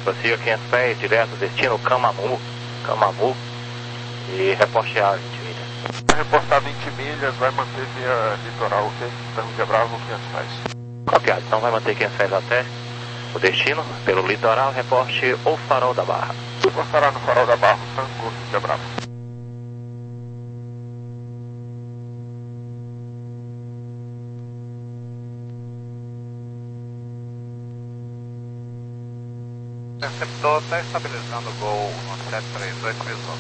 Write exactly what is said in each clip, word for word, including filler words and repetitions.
Prossiga quinhentos pés, direto, destino Camamu, Camamu, e reporte a vinte milhas. Vai reportar vinte milhas, vai manter via litoral, ok? Então, Índia Bravo, quinhentos pés. Copiado, então vai manter quinhentos pés até o destino, pelo litoral, reporte o Farol da Barra. Reportará no Farol da Barra, Tango, Índia Bravo. Receptor está estabilizando o Gol no sete três oito, visor.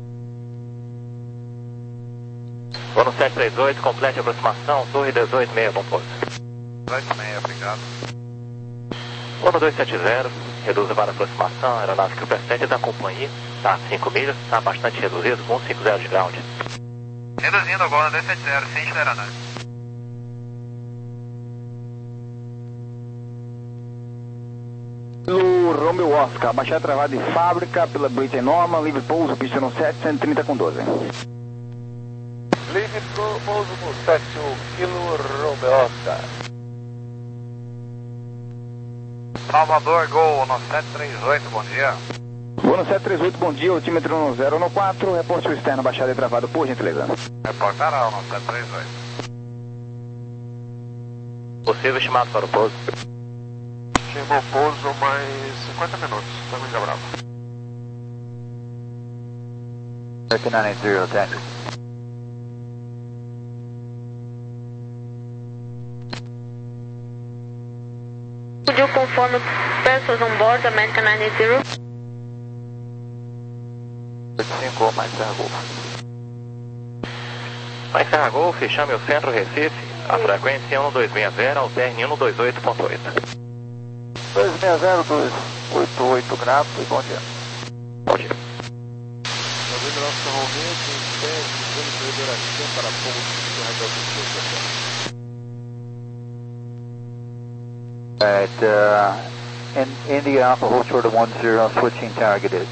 Vou no sete três oito, complete a aproximação, torre dezoito seis, bom pouso. dezoito seis, obrigado. Vou no dois sete zero, reduza para aproximação, aeronave Q P sete da companhia, está a cinco milhas, está bastante reduzido, com cento e cinquenta de ground. Reduzindo o Gol no dois sete zero, ciente da aeronave. Pelo Romeo Oscar, baixada travada de fábrica pela British Norman, livre pouso, pista no sete, cento e trinta com doze. Livre pouso no sete um, Kilo Romeo Oscar. Salvador, Gol no sete três oito, bom dia. Vou no sete três oito, bom dia, altímetro no zero no quatro, reporte o externo, baixada e travada, por gentileza. Reportará no sete três oito. Possível estimado para o pouso. Estimou o pouso mais cinquenta minutos, Tango, Índia Bravo. thirty nine eighty, Tango. Could you confirm persons on board American nine zero? cinco, mais Serra Golf. Mais Serra Golf, chame o centro Recife, a frequência é um dois seis zero, alterne um dois oito ponto oito. dois seis zero, dois oito oito graus, bom dia. Bom dia. Ouvindo nosso Romeo, quinhentos pés, usando o corredor acima para pouso do radar do At uh, in India Alpha hold short of one zero, switching targeted.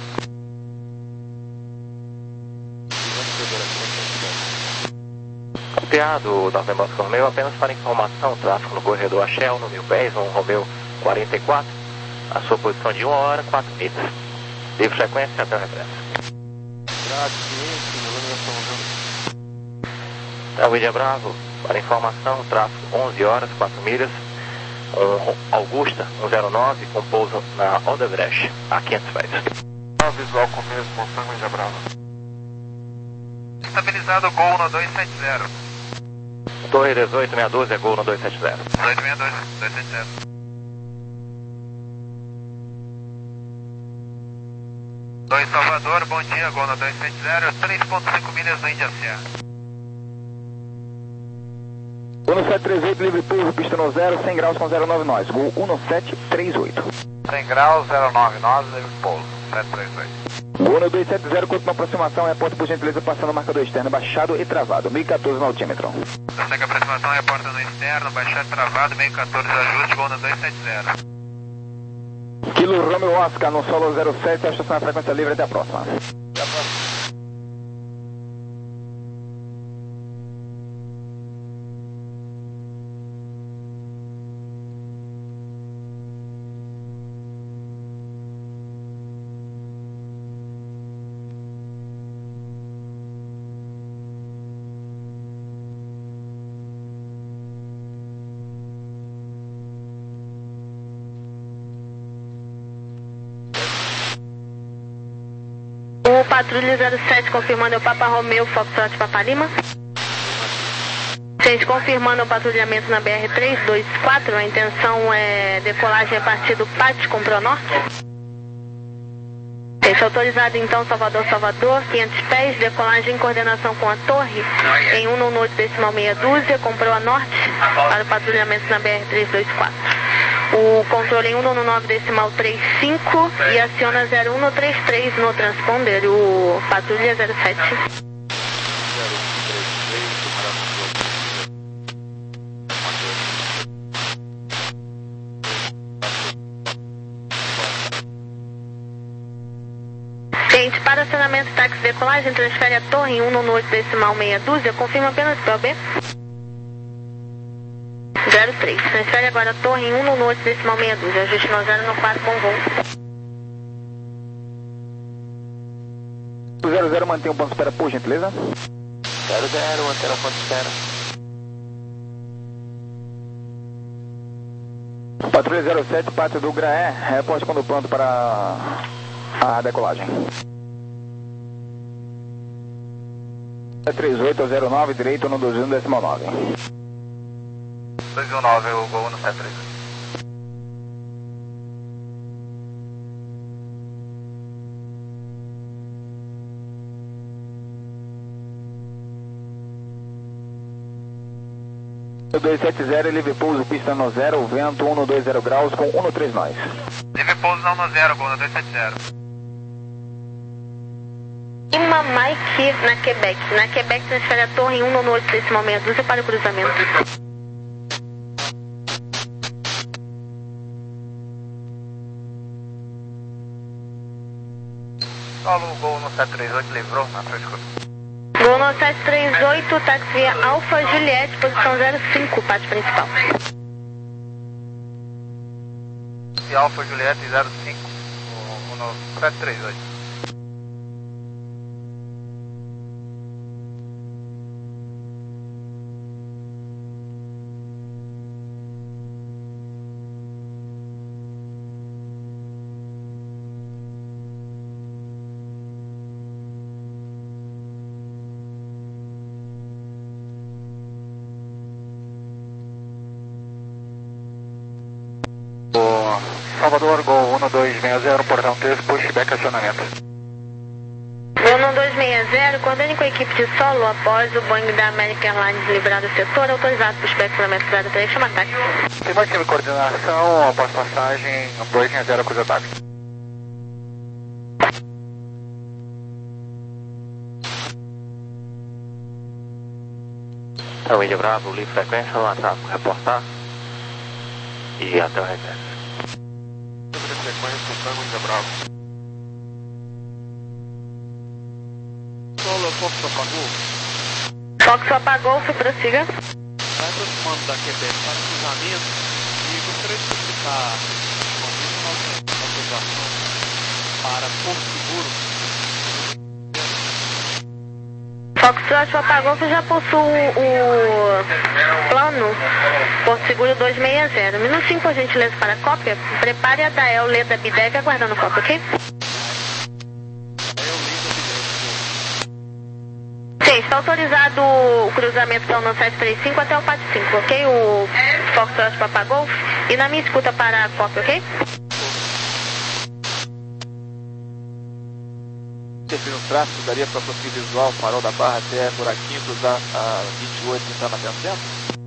Copiado, November Romeo, apenas para informação, tráfego no corredor Shell, no mil pés, um Romeo quarenta e quatro, a sua posição de uma hora, quatro milhas. Livre frequência até o regresso. Tá, Índia Bravo, para informação, tráfego onze horas, quatro milhas, um Augusta um zero nove, com pouso na Odebrecht, a quinhentos pés. Visual com mesmo, Tango, Índia Bravo. Estabilizado o Gol no dois sete zero. Torre dezoito seis doze é Gol no dois sete zero. dezoito seis dois, dois sete zero. dois Salvador, bom dia, Gol no dois sete zero, três ponto cinco milhas no Índia Serra. Vou no sete três oito, livre pouso, pista no zero, cem graus com zero nove nós. Gol um no sete três oito. cem graus, zero nove nós, livre pouso, sete três oito. Gol no dois sete zero, continua aproximação, reporte por gentileza passando o marcador externo, baixado e travado, mil e quatorze no altímetro. Segue a aproximação, reporta no externo, baixado travado, meio quatorze, ajuste, Gol no dois sete zero. Kilo Romeo Oscar no solo zero sete, a estação na frequência livre, até a próxima. Até a próxima. O Patrulha zero sete confirmando é o Papa Romeo, Foxtrot Papa Lima. Gente, confirmando o patrulhamento na B R trezentos e vinte e quatro, a intenção é decolagem a partir do Pátio com Pronorte. Gente, autorizado então Salvador, Salvador, quinhentos pés, decolagem em coordenação com a torre, em um no oito decimal meia dúzia, com Proa Norte, para o patrulhamento na B R trezentos e vinte e quatro. O controle em um no nove decimal trinta e cinco e aciona zero um no trinta e três no transponder, o Patrulha zero sete. Gente, para acionamento táxi decolagem, transfere a torre em um no oito decimal meia dúzia, confirma apenas P O B. zero três, transfere agora a torre em um no oito decimal meia dúzia, ajuste no zero no quatro, bom voo. zero zero, mantém o ponto de espera, por gentileza. zero zero, mantendo o ponto de espera. Patrulha zero sete, Pátio do Graé, reporte quando pronto para a decolagem. três oito zero nove, direito no dois um decimal nove. dois um nove, o Gol no sete três oito. dois sete zero, livre pouso, pista no zero, vento um dois zero graus com um três nós. Livre pouso não no zero, Gol no dois sete zero. Lima Mike na Quebec. Na Quebec transfere a torre em um oito decimal meia dúzia para o cruzamento. Solo o Gol no sete três oito, livrou na sua escuta. Gol no sete três oito, táxi via Alfa Juliette, posição zero cinco, pátio principal. E Alfa Juliette zero cinco, o, o no sete três oito. Salvador, Gol um dois seis zero, portão três, pushback acionamento. Gol um dois seis zero, coordene com a equipe de solo após o Boeing da American Airlines livrar do setor, autorizado pushback quilômetro zero três, chama ataque. Tem mais time de coordenação, após passagem, dois seis zero, cruza ataque. Então, Índia Bravo, livre frequência, no ataque, reportar e até o regresso. Frequência, Tango Índia Bravo. Solo, Fox apagou. Fox apagou, se prossiga. Vai aproximando da Quebec para o cruzamento e gostaria de solicitar uma autorização para Porto Seguro. Fox apagou, que já possui o plano Porto Seguro dois seis zero. Minutinho, por gentileza, para a cópia. Prepare a Dael Leda Bideg aguardando cópia, ok? Sim, está autorizado o cruzamento da Uno sete três cinco até o Pátio cinco, ok? O Fox apagou. E na minha escuta para a cópia, ok? Interfere no tráfego, daria para prosseguir visual, farol da Barra até buraquinho, cruzar a vinte e oito e entrar na centro?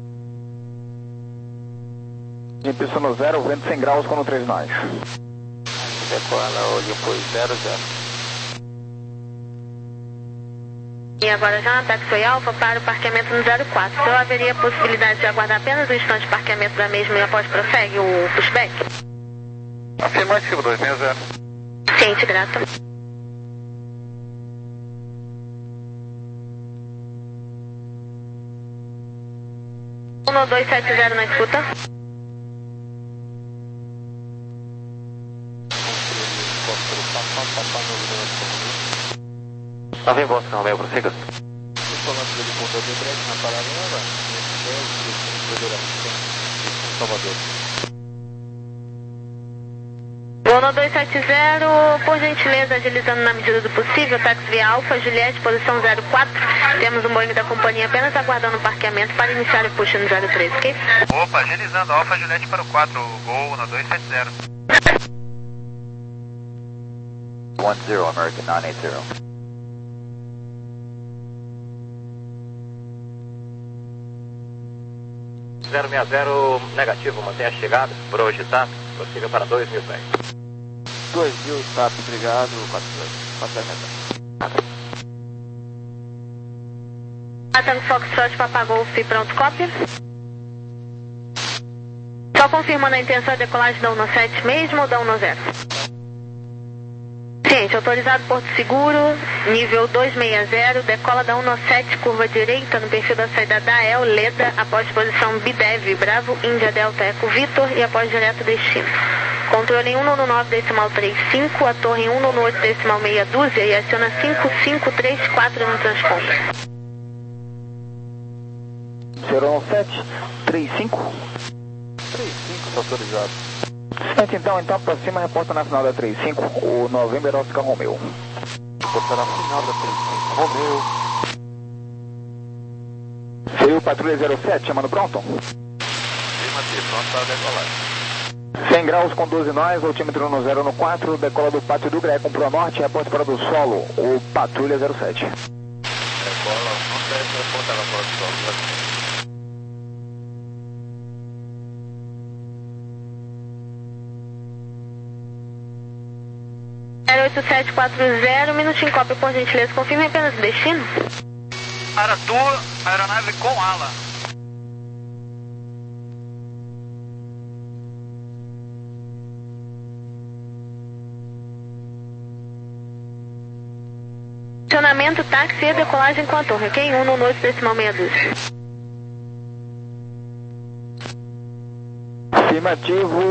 De pista no zero, vento cem graus com um três nós. Decola, olho foi zero zero. E agora já na Taxi Alfa para o parqueamento no zero quatro. Então haveria possibilidade de aguardar apenas um instante de parqueamento da mesma e após prossegue o pushback? Afirmativo, dois seis zero. Ciente, grata. um dois sete zero na escuta. Tá bem, Boston, Romeu, prossiga. Estou falando dele com o Odebrecht na paralela, em Salvador. Uno dois sete zero, por gentileza, agilizando na medida do possível, táxi via Alfa, Juliette, posição zero quatro. Temos um Boeing da companhia apenas aguardando o parqueamento para iniciar o push no zero três, ok? Opa, agilizando, Alfa Juliette para o quatro, Gol no dois sete zero. um zero, American nove oito zero. zero seis zero, negativo, mantenha a chegada, por hoje tá, prossiga para dois mil pés. dois mil, tá, obrigado, quatro zero. Tango Foxtrot, Papagolf, pronto, cópia. Só confirmando a intenção de decolagem da Uno sete mesmo ou da Uno zero? Ciente, autorizado Porto Seguro, nível dois seis zero, decola da Uno sete, curva direita, no perfil da saída da El, Leda, após posição Bidev, Bravo, Índia Delta Eco Vitor e após direto destino. Controle em um nono nove decimal trinta e cinco, a torre em um nono oito decimal meia dúzia e aciona cinco cinco três quatro no transponder. zero sete três cinco. três cinco, está autorizado. Sente então, então aproxima, reporta na final da trinta e cinco, o November Oscar Romeo. Reporta na final da trinta e cinco, Romeo. Veio patrulha zero sete, chamando pronto. Afirmativo, pronto para decolagem. cem graus com doze nós, altímetro no zero no quatro, decola do Pátio do Greco para o norte, reporte para do solo, o patrulha zero sete. Decola, não desce, reporta na fora do solo. zero oito sete quatro zero, minutinho cópia, por gentileza, confirme apenas o destino. Aratu, aeronave com ala. Acionamento, táxi e decolagem com a torre, ok? um nono oito decimal meia dúzia. Afirmativo,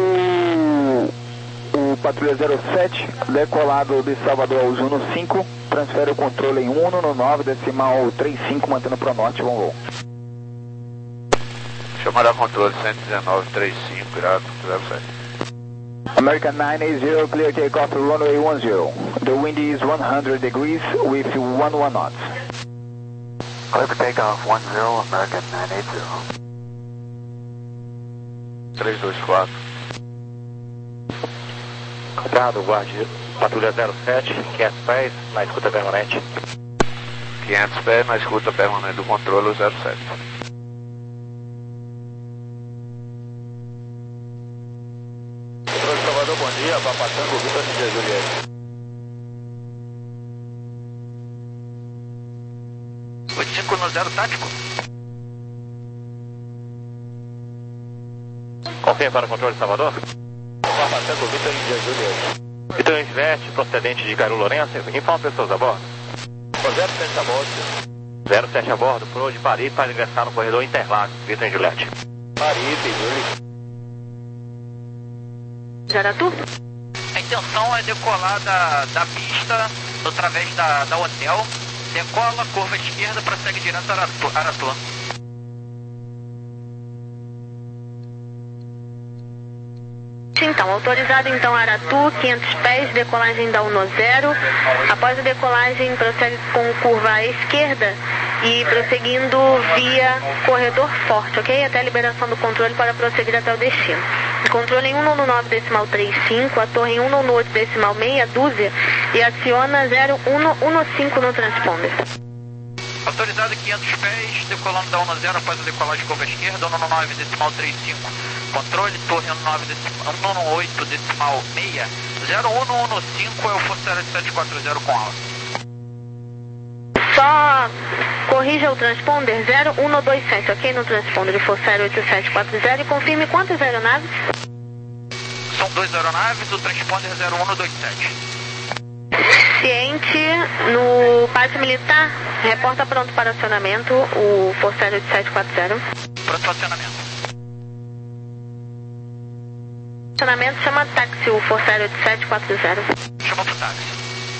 o patrulha zero sete, decolado de Salvador ao Juno cinco, transfere o controle em um nono nove decimal trinta e cinco, mantendo para o norte, bom voo. Chamada controle cento e dezenove, trinta e cinco, grado zero sete. American nine eight zero, clear takeoff runway one zero. The wind is one hundred degrees with one one knots. Clear for takeoff one zero, American nine eight zero. três dois quatro. Copiado, guarde patrulha zero sete, quinhentos pés, na escuta permanente. quinhentos pés na escuta permanente do controle zero sete. Controle Salvador, bom dia, vá passando o Vitor de Juliette. oito cinco no zero tático. Confirme para o controle Salvador. Vá passando o Vitor de Juliette. Vitor Juliette, procedente de Caru Lourenço, informa pessoas a bordo. zero sete a bordo. zero sete a bordo, por de Paris para ingressar no corredor Interlagos, Vitor Juliette. Paris, Juliette. Jaratu? A intenção é decolar da, da pista através da, da hotel. Decola, curva esquerda, prossegue direto a Aratu. Aratu. Então, autorizado então Aratu, quinhentos pés, decolagem da Uno zero. Após a decolagem, prossegue com curva à esquerda e prosseguindo via corredor forte, ok? Até a liberação do controle para prosseguir até o destino. Controle em um nono nove decimal trinta e cinco, a torre em um nono oito decimal meia dúzia e aciona zero um cinco no transponder. Autorizado quinhentos pés, decolando da Uno zero após a decolagem curva esquerda, um nono nove decimal trinta e cinco. Controle, torre um nono oito decimal meia, zero um cinco é o Força Aérea de sete quatro zero com ala. Só corrija o transponder zero um dois sete, ok? No transponder de Força Aérea oito sete quatro zero e confirme quantas aeronaves? São duas aeronaves, o transponder zero um dois sete. Ciente, no pátio militar, reporta pronto para acionamento, o Força Aérea oito sete quatro zero. Pronto para acionamento. Acionamento, chama táxi, o Força Aérea oito sete quatro zero. Chama pro táxi.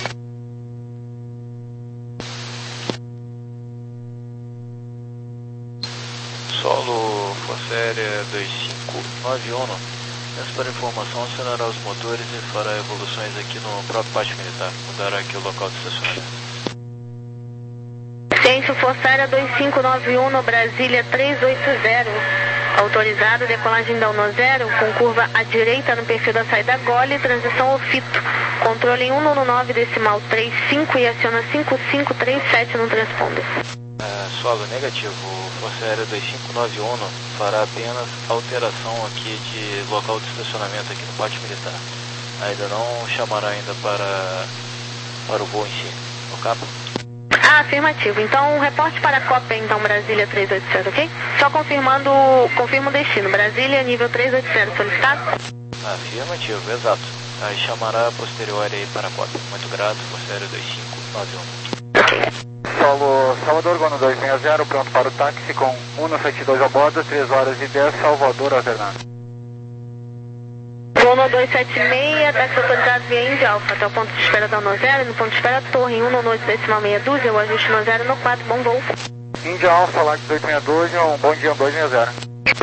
Solo, Força Aérea dois cinco nove um, antes para informação, acionará os motores e fará evoluções aqui no próprio pátio militar. Mudará aqui o local de estacionamento. Ciência, Força Aérea dois cinco nove um, no Brasília três oito zero. Autorizado, decolagem da Uno zero, com curva à direita no perfil da saída Gole, transição Ofito. Controle em um nono nove decimal trinta e cinco e aciona cinco cinco três sete no transponder. É, solo negativo, Força Aérea dois cinco nove um fará apenas alteração aqui de local de estacionamento aqui no pátio militar. Ainda não chamará ainda para, para o voo em si, ok? Ah, afirmativo. Então, reporte para a Copa, então, Brasília três oito zero, ok? Só confirmando, confirma o destino. Brasília, nível três oito zero, solicitado? Afirmativo, exato. Aí chamará a posterior aí para a Copa. Muito grato, Força Aérea dois cinco nove um. Ok. Solo Salvador, Gono dois seis zero, pronto para o táxi com um sete dois a bordo, três horas e dez, Salvador, alternando. Gono dois sete seis, táxi autorizado via Indy Alpha, até o ponto de espera da Nozero, no ponto de espera Torre em um no oito decimal meia dúzia, o ajuste Nozero no quatro, bom voo. Indy Alpha, Lax oito seis dois, um bom dia, um dois seis zero.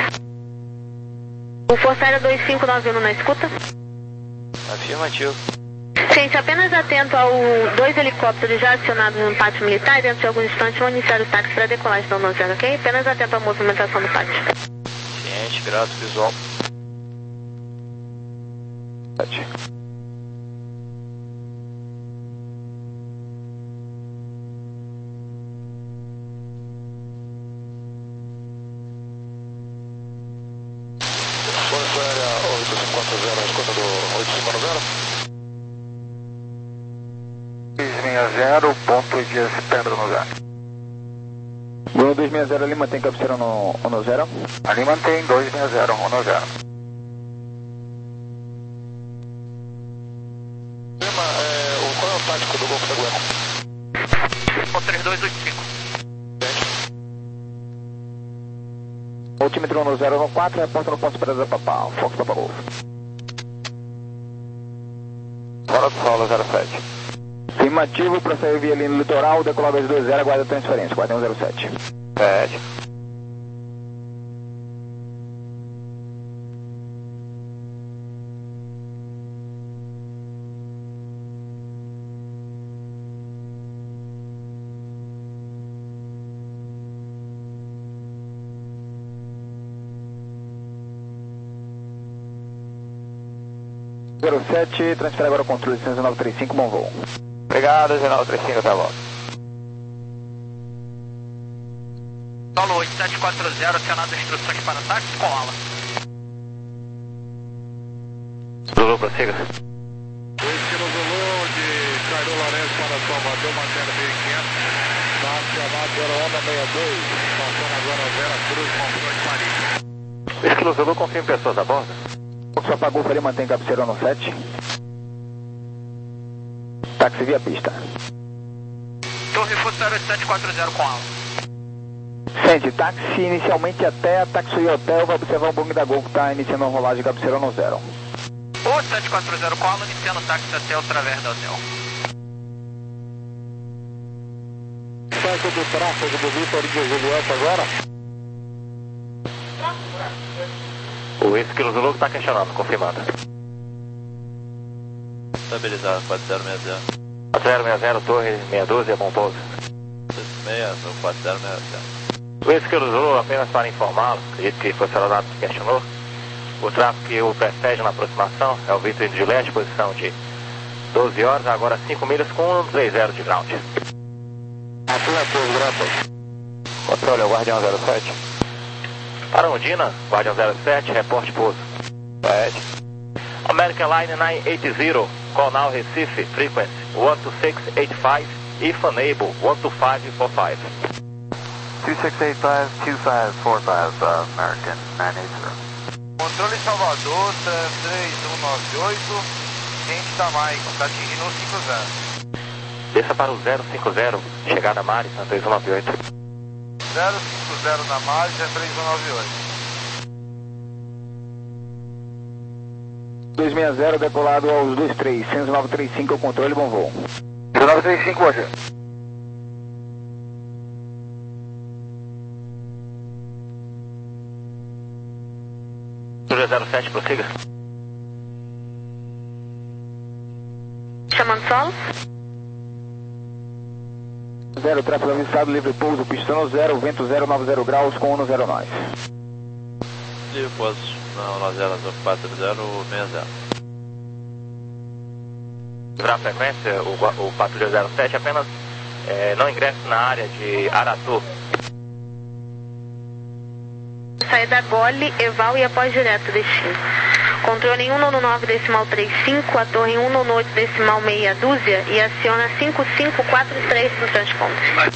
O Força Aérea dois cinco nove um na escuta. Afirmativo. Gente, apenas atento ao dois helicópteros já acionados no pátio militar e dentro de alguns instantes vão iniciar o táxi para decolagem da Nozero, ok? Apenas atento à movimentação do pátio. Ciente, grato, visual. Força Aérea oito cinco quatro zero, a escuta do oito cinco nove zero. zero, ponto de espera do Nozero. Bruno dois seis zero ali mantém cabeceira no, no Nozero. Ali mantém dois seis zero, no Nozero. É, o, qual é o tático do Golfo da Guema? O três dois oito cinco. Altímetro no zero no quatro, reporta no ponto de espera da Papá, Fox Papa Golf. Fora do solo zero sete. Afirmativo, prossegue via linha litoral, decolar dois dois zero, aguarda transferência, guarda um zero sete. sete. zero sete, transfere agora o controle de nove três cinco, bom voo. Obrigado, nove três cinco, até a volta. Solo oito sete quatro zero, acionado instruções para táxi com ala. Zulu, prossiga. dois quilos Zulu de Cairo Lourenço para Salvador, mantendo mil e quinhentos. Está acionado zero Onda sessenta e dois, passando agora Vera Cruz, Montreux de Paris. dois quilos Zulu, confirme pessoas a bordo. Fox Papa Golf ali mantém cabeceira no sete. Táxi via pista. Torre Força Aérea oito sete quatro zero com ala. Sente, táxi inicialmente até a Taxi Hotel, vai observar o Boeing da Gol que está iniciando a rolagem de cabeceira no zero. oito sete quatro zero com ala, iniciando o táxi até o través da hotel. Táxi do tráfego do Vitor de Juliette agora. O dois quilos Zulu está questionando, confirmado. Estabilizado, quatro zero seis zero. quatro zero seis zero, torre meia dúzia, bom pouso. seis, quatro zero seis zero. dois quilos Zulu, apenas para informá-lo, acredito que foi o soldado que questionou. O tráfego que o precede na aproximação é o Vitor de Juliette, posição de doze horas, agora cinco milhas com um três zero de ground. Afirmativo, graças. Controle, o Guardião zero sete. Para Ondina, Guardião zero sete, reporte pouso. sete. American Line nove oito zero, call now Recife, frequency one two six eight five, if unable, one two five four five. two six eight five, two five four five, uh, American nove oito zero. Controle Salvador, três um nove oito, gente Tamai, está atingindo o cinco zero. Desça para o zero cinco zero, chegada Marisa, três um nove oito. zero cinco zero na Marisa, três um nove oito. dois seis zero, decolado aos dois três, nove três cinco, o controle, bom voo. nove três cinco, hoje. zero sete, prossiga. Chamando solo. Zero, tráfego avisado, livre pouso, pistão zero, vento zero, nove zero graus com um zero nove. Livre pouso, não, nove zero quatro zero seis zero. Para a frequência, o, o patrulha zero sete apenas é, não ingresse na área de Aratu. Saída Gole, Eval e após direto destino. Controle em um no nove decimal trinta e cinco, a torre em um no oito decimal meia dúzia e aciona cinco cinco quatro três no transponder.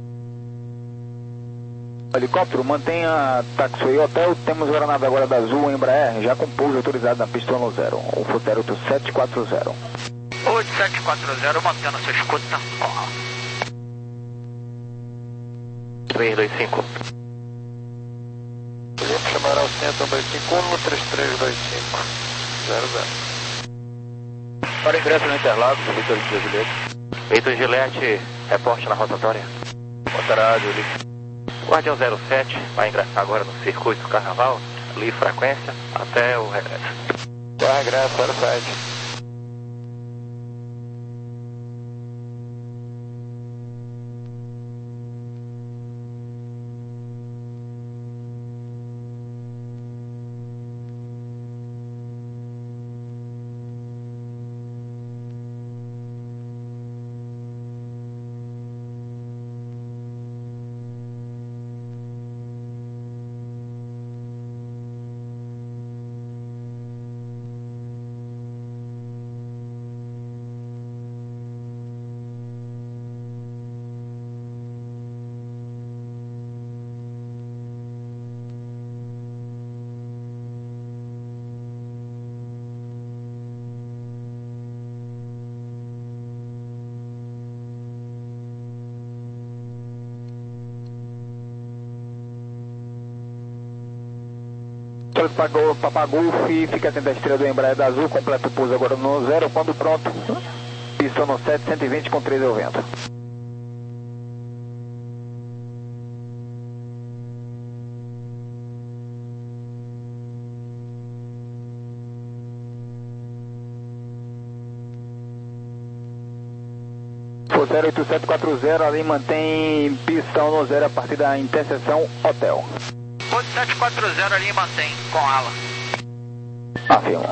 Helicóptero, mantenha Taxi Hotel, temos granada agora da Azul Embraer, já com pouso autorizado na pista no zero, o Futero oito sete quatro zero. oito sete quatro zero, mantendo a sua escuta com ala. três dois cinco. Podemos chamar ao centro dois cinco um no três três dois cinco. zero zero. Para ingresso no Interlagos, Vitor Juliette. Vitor Gillette, reporte na rotatória. Rotarádio, ali. Guardião zero sete, vai ingressar agora no circuito do Carnaval, ali frequência, até o regresso. Vai, regresso, zero sete. Pagou, Papagolf, fica atento à estrela do Embraer da Azul, completa o pouso agora no zero, quando pronto, pistão no sete, cento e vinte com três ao vento. For zero oito sete quatro zero, ali mantém pistão no zero a partir da interseção Hotel. oito sete quatro zero ali mantém, com ala. Afirmo.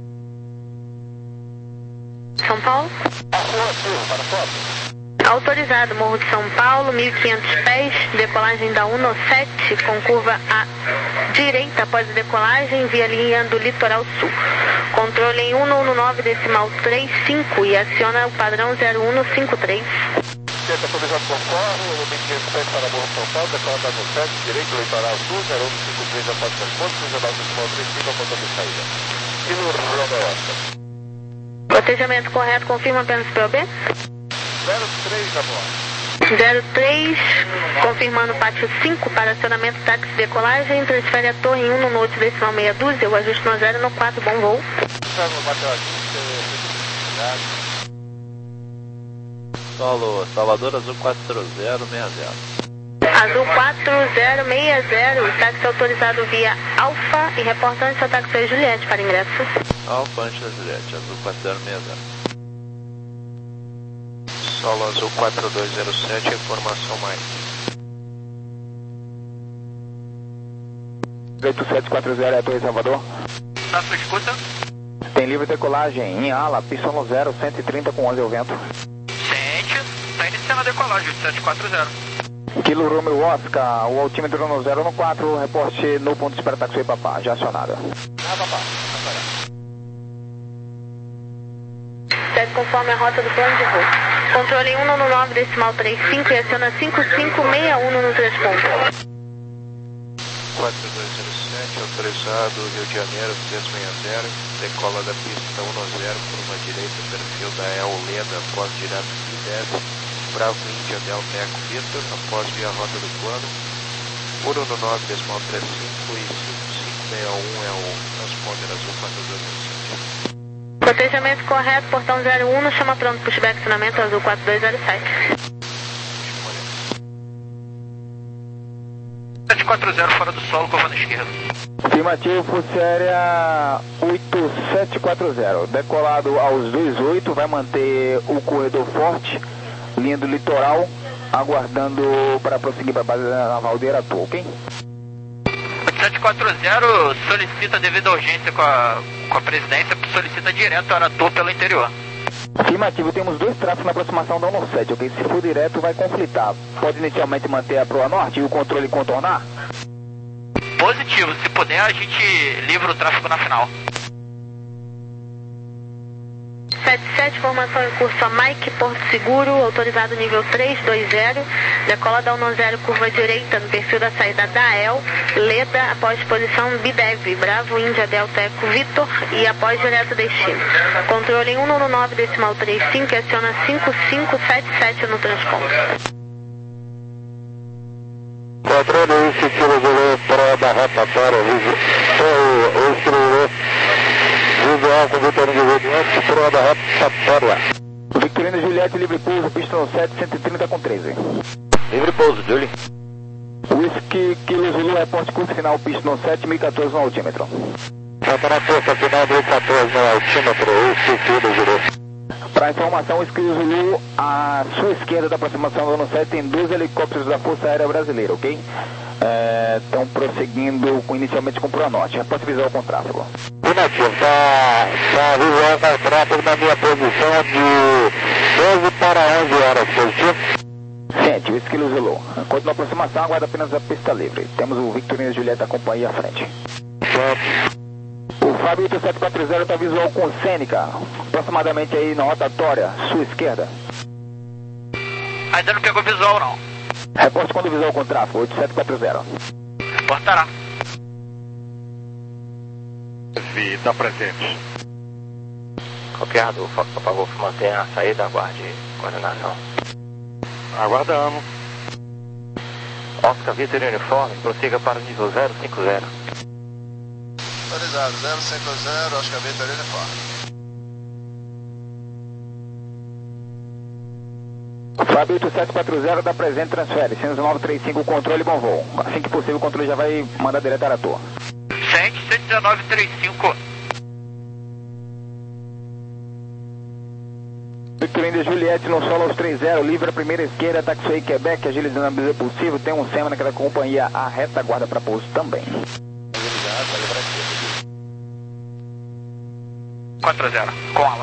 São Paulo? Para foto. Autorizado, Morro de São Paulo, mil e quinhentos pés, decolagem da um no sete, com curva à direita após a decolagem, via linha do litoral sul. Controle em um no nove decimal trinta e cinco e aciona o padrão zero um no cinquenta e três. Tenta autorizado conforme, o mil e quinhentos pés para Morro de São Paulo, decolada no sete, direito, litoral sul, zero um no cinquenta e três após transporte, dezenove decimal trinta e cinco, a conta de saída. E no Romeo Oscar. Cotejamento correto, confirma apenas P O B? zero três, amor. zero três, confirmando pátio cinco para acionamento táxi decolagem, transfere a torre em um no oito decimal meia dúzia, o ajuste no zero no quatro, bom voo. Solo, Salvador Azul quatro zero seis zero. Azul quatro zero seis zero, táxi autorizado via Alfa e reportante seu táxi Juliette para ingresso. Alfa antes da Juliette, Azul quatro zero seis zero. Solo Azul quatro dois zero sete, informação mais. oito sete quatro zero é a Torre Salvador. Tá, sua escuta? Tem livre decolagem em ala, pistão no zero, cento e trinta com onze ao vento. Sente, tá iniciando a decolagem, oito sete quatro zero. Kilo Romeo Oscar, o altímetro no zero no quatro, reporte no ponto de espera taxi Papá, já acionado. Ah, papá, agora. Segue conforme a rota do plano de voo. Controle em um no nove decimal trinta e cinco e aciona cinco cinco seis um no transponder. quatro dois zero sete, autorizado Rio de Janeiro três seis zero, decola da pista um zero por uma direita, perfil da El Leda, após direto que deve, Bravo Índia Delta Eco Victor, após via rota do plano, um no nove decimal trinta e cinco e cinco cinco seis um é o transponder Azul quatro dois zero sete. Cotejamento correto, portão zero um, chama pronto, pushback acionamento Azul quatro dois zero sete. sete quatro zero fora do solo, curva na esquerda. Afirmativo, Força Aérea oito sete quatro zero, decolado aos vinte e oito, vai manter o corredor forte, linha do litoral, aguardando para prosseguir para a base naval de Aratu, ok? sete quatro zero solicita devido à urgência com a, com a presidência, solicita direto Aratu pelo interior. Afirmativo, temos dois tráfegos na aproximação da um no sete, ok? Se for direto, vai conflitar. Pode inicialmente manter a proa norte e o controle contornar? Positivo, se puder a gente livra o tráfego na final. sete sete, formação em curso a Mike, Porto Seguro, autorizado nível três dois zero, decola da um zero, curva direita no perfil da saída da El, Leda, após posição Bidev, Bravo, Índia, Delta, Eco, Vitor e após direto destino. Controle em um no nove decimal trinta e cinco e aciona cinco cinco sete sete no transponder. Controle isso, Kilo Zulu, para da rotatória, o instrutor visual com Vitorino Juliette, prova reta fora. Victorino Juliette, livre pouso, pista no sete, cento e trinta com treze. Livre pouso, Julie. Whisky, Kilo Zulu, reporte curso final, pista no sete, mil e quatorze no altímetro. Temperatura final mil e quatorze no altímetro, Whisky, Kilo Zulu. Para informação, Whisky Zulu, à sua esquerda da aproximação do ano sete, tem dois helicópteros da Força Aérea Brasileira, ok? Estão é, prosseguindo com, inicialmente com Pronorte. Reporte visual com tráfego. Negativo, está tá visual com tráfego na minha posição de doze para onze horas, positivo? Sente, Whisky Zulu. Continua a aproximação, aguarda apenas a pista livre. Temos o Victorino Juliette da companhia à frente. Sente. O Fábio oito sete quatro zero está visual com Sêneca, aproximadamente aí na rotatória, sua esquerda. Ainda não pegou visual, não. Reporte quando visual com tráfego, oito sete quatro zero. Reportará. Vi, está presente. Copiado, o Fox Papa Golf mantém a saída, aguarde coordenação. Aguardamos. Oscar Vitor Uniforme, prossiga para o nível zero cinco zero. Autorizado, zero cinco zero, Oscar Vitor Uniforme. Fábio oito sete quatro zero dá presente, transfere. Sinos nove três cinco, controle, bom voo. Assim que possível, o controle já vai mandar direto à toa. Sente, cento e dezenove trinta e cinco. Victorino Juliette no solo aos três zero, livre a primeira esquerda, taxiway Quebec, agilizando a medida possível. Tem um SEMA naquela companhia, a reta guarda para pouso também. quatro zero, com ala.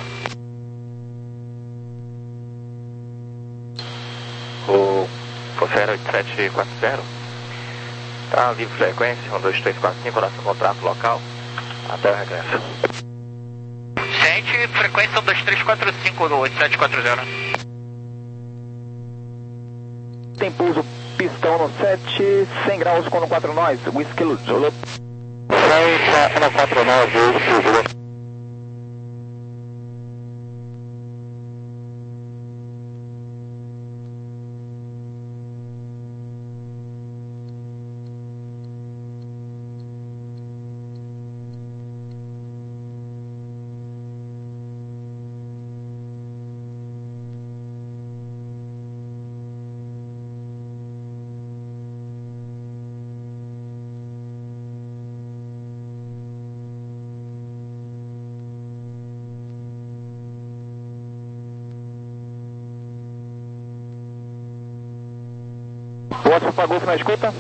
O Fofera oito sete quatro zero está livre frequência, um dois três quatro cinco, nosso contrato local, até o regresso. Sente, frequência um dois três quatro cinco do oito sete quatro zero. Tem pouso, pistão no sete, cem graus com no quatro nós, Whisky Zulu. cem no quatro nove, Whisky Zulu. Oscar Papa Golf na escuta.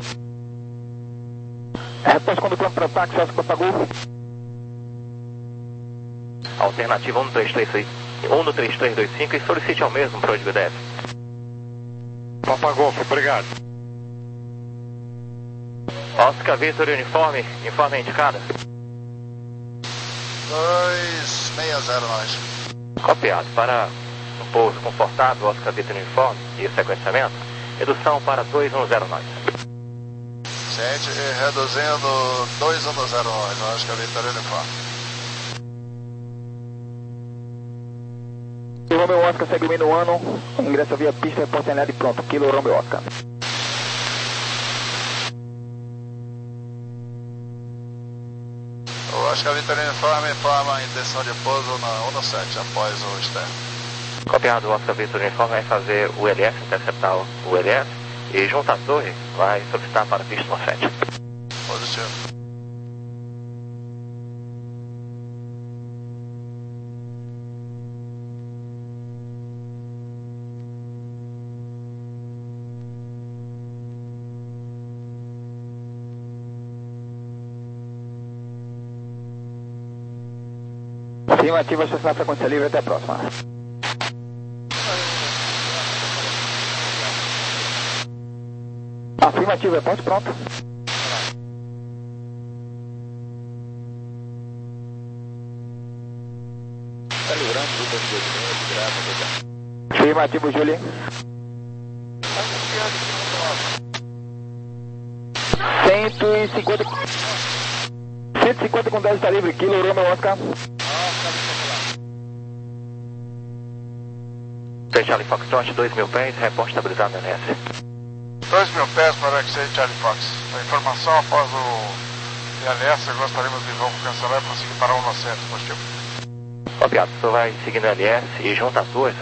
Reposto quando plano para táxi, Oscar Papa Golf. Alternativa um três três dois cinco e solicite ao mesmo para o D F. Papa Golf, obrigado. Oscar Vitor Uniforme, informe indicada. dois seis zero nós. Copiado. Para um pouso confortável, Oscar Vitor Uniforme e sequenciamento, redução para dois um zero nós. Sente, reduzindo dois um zero nós, Oscar Vitor Uniforme. O Romeo Oscar segue o minuano, ingressa via pista, reporte em área e pronto. Kilo Romeo Oscar. O Oscar Vitor Uniforme informa a intenção de pouso na um sete após o externo. Copiado, o Oscar Vitor Uniforme vai fazer o L S, interceptar o L S e junto à torre vai solicitar para a pista no sete. Positivo. Afirmativa, estacionar a frequência livre, até a próxima. Afirmativa, ponto pronto. Tá livrando do de graça, Afirmativo, Julie. cento e cinquenta. cento e cinquenta com dez está livre, Kilo Romeo Oscar. Charlie Foxtrot, dois mil pés, reporte estabilizado no N S. dois mil pés para o X seis Charlie Fox. A informação após o I L S, gostaríamos de voo cancelar e prosseguir para um sete, positivo. Ó, Piato, o senhor vai seguindo a L S e junto à torre,